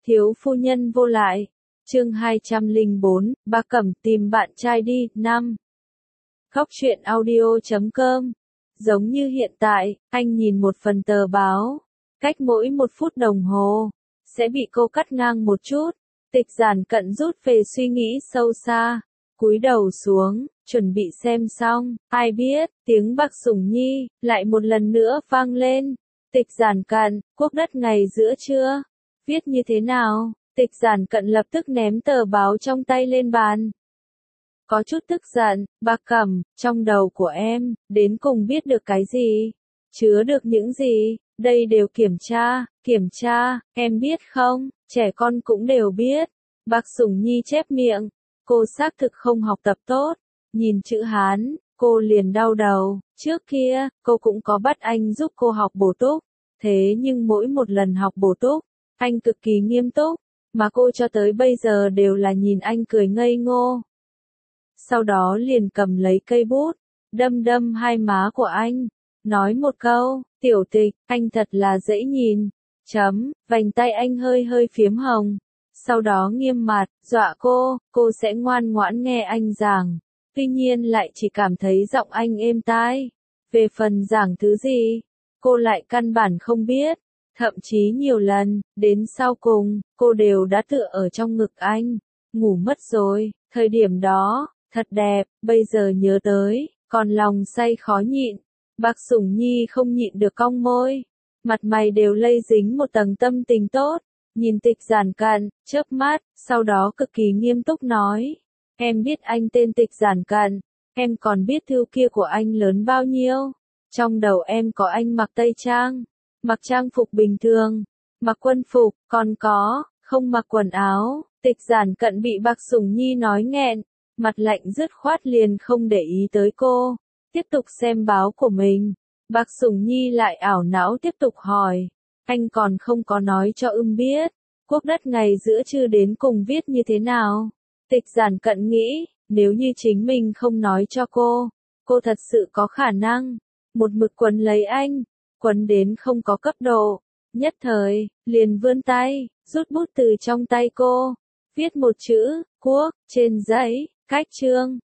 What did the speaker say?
Thiếu phu nhân vô lại. Chương 204, Ba Cẩm tìm bạn trai đi. 5. Khóc chuyện audio.com. Giống như hiện tại, anh nhìn một phần tờ báo, cách mỗi 1 phút đồng hồ, sẽ bị cô cắt ngang một chút. Tịch Giản Cận rút về suy nghĩ sâu xa, cúi đầu xuống, chuẩn bị xem xong, ai biết, tiếng Bạc Sủng Nhi lại một lần nữa vang lên. Tịch Giản Cận, quốc đất ngày giữa trưa, viết như thế nào? Tịch Giản Cận lập tức ném tờ báo trong tay lên bàn. Có chút tức giận, Bạc Cẩm, trong đầu của em, đến cùng biết được cái gì? Chứa được những gì? Đây đều kiểm tra, em biết không, trẻ con cũng đều biết. Bạc Sủng Nhi chép miệng, cô xác thực không học tập tốt, nhìn chữ Hán, cô liền đau đầu, trước kia, cô cũng có bắt anh giúp cô học bổ túc, thế nhưng mỗi một lần học bổ túc, anh cực kỳ nghiêm túc, mà cô cho tới bây giờ đều là nhìn anh cười ngây ngô. Sau đó liền cầm lấy cây bút, đâm hai má của anh, nói một câu, Tiểu Tịch, anh thật là dễ nhìn, vành tay anh hơi phiếm hồng, sau đó nghiêm mặt, dọa cô sẽ ngoan ngoãn nghe anh giảng, tuy nhiên lại chỉ cảm thấy giọng anh êm tai, về phần giảng thứ gì, cô lại căn bản không biết, thậm chí nhiều lần, đến sau cùng, cô đều đã tựa ở trong ngực anh, ngủ mất rồi, thời điểm đó, thật đẹp, bây giờ nhớ tới, còn lòng say khó nhịn. Bạc Sủng Nhi không nhịn được cong môi, mặt mày đều lây dính một tầng tâm tình tốt, nhìn Tịch Giản Cận, chớp mắt, sau đó cực kỳ nghiêm túc nói, em biết anh tên Tịch Giản Cận, em còn biết thư kia của anh lớn bao nhiêu, trong đầu em có anh mặc tây trang, mặc trang phục bình thường, mặc quân phục, còn có, không mặc quần áo. Tịch Giản Cận bị Bạc Sủng Nhi nói nghẹn, mặt lạnh dứt khoát liền không để ý tới cô, tiếp tục xem báo của mình. Bạc Sủng Nhi lại ảo não tiếp tục hỏi, anh còn không có nói cho biết, quốc đất ngày giữa trưa đến cùng viết như thế nào? Tịch Giản Cận nghĩ, nếu như chính mình không nói cho cô thật sự có khả năng, một mực quấn lấy anh, quấn đến không có cấp độ, nhất thời, liền vươn tay, rút bút từ trong tay cô, viết một chữ, quốc, trên giấy, cách chương,